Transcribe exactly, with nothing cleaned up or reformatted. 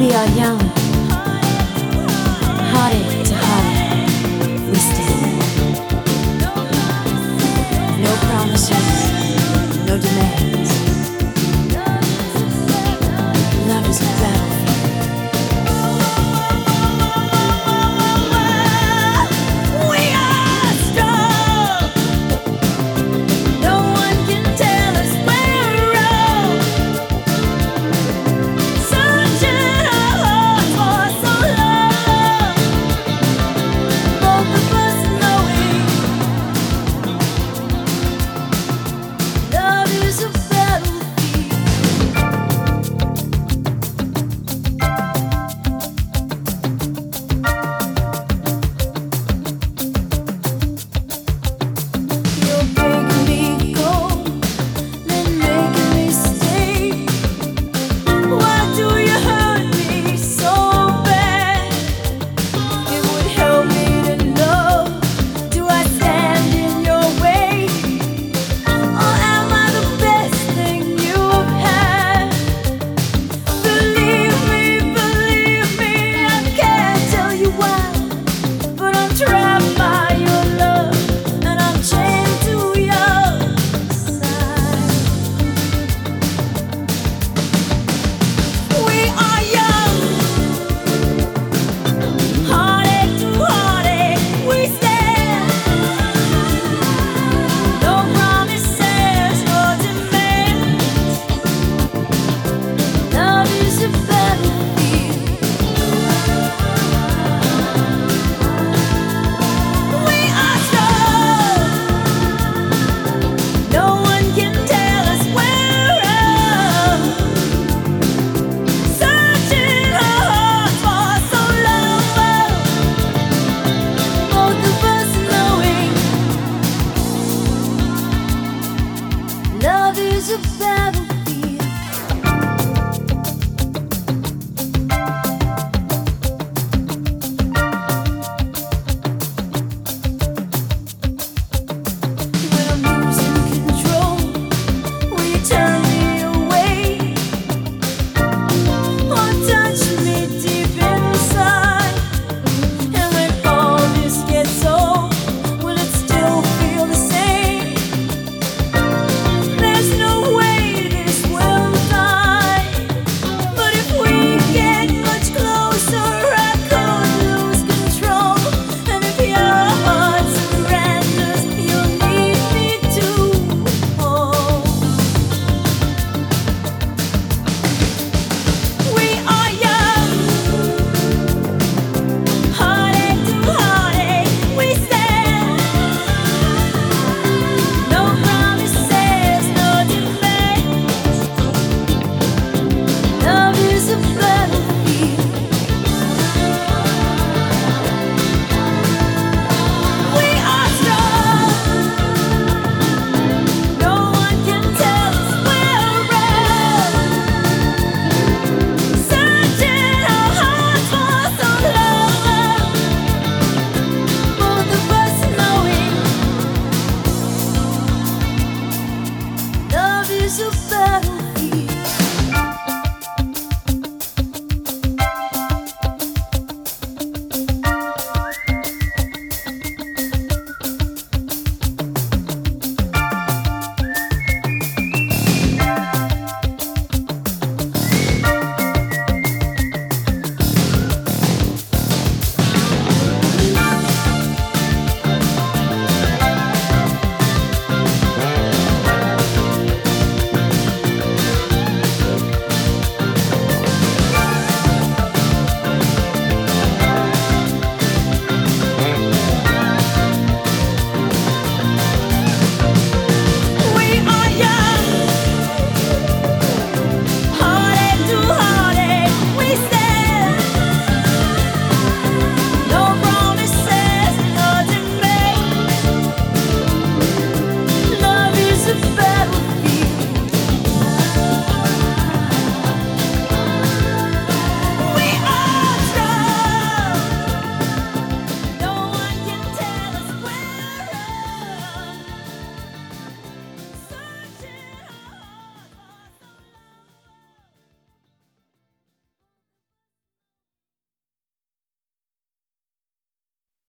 We are young, heartache to heartache, we stand. No promises, no demands. Love is a battlefield. We are strong. No one can tell us we're wrong. Searching our hearts for so long. Both of us knowing love is a battlefield. You're breaking me cold, then making me stay. Why do you hurt me so bad? It would help me to know. Do I stand in your way, or am I the best thing you've had? Believe me, believe me, I can't tell you why, but I'm trapped by your love, and I'm chained to your side. We are young, heartache to heartache, we stand. No promises, no demands. Love is a battlefield. We are strong. No one can tell us we're wrong. Searching our hearts for so long. Both of us knowing love is a battlefield. When I'm losing control, will you turn me away, or touch me deep inside? And when all this gets old, will it still feel the same? There's no way this will die. But if we get much closer, I could lose control. And if your heart surrenders, you'll need me to hold. We are young, heartache to heartache, we stand. No promises, no demands. Love is a battlefield. We are strong. No one can tell us we're wrong. Searching our hearts for so long. Both of us knowing love is a battlefield.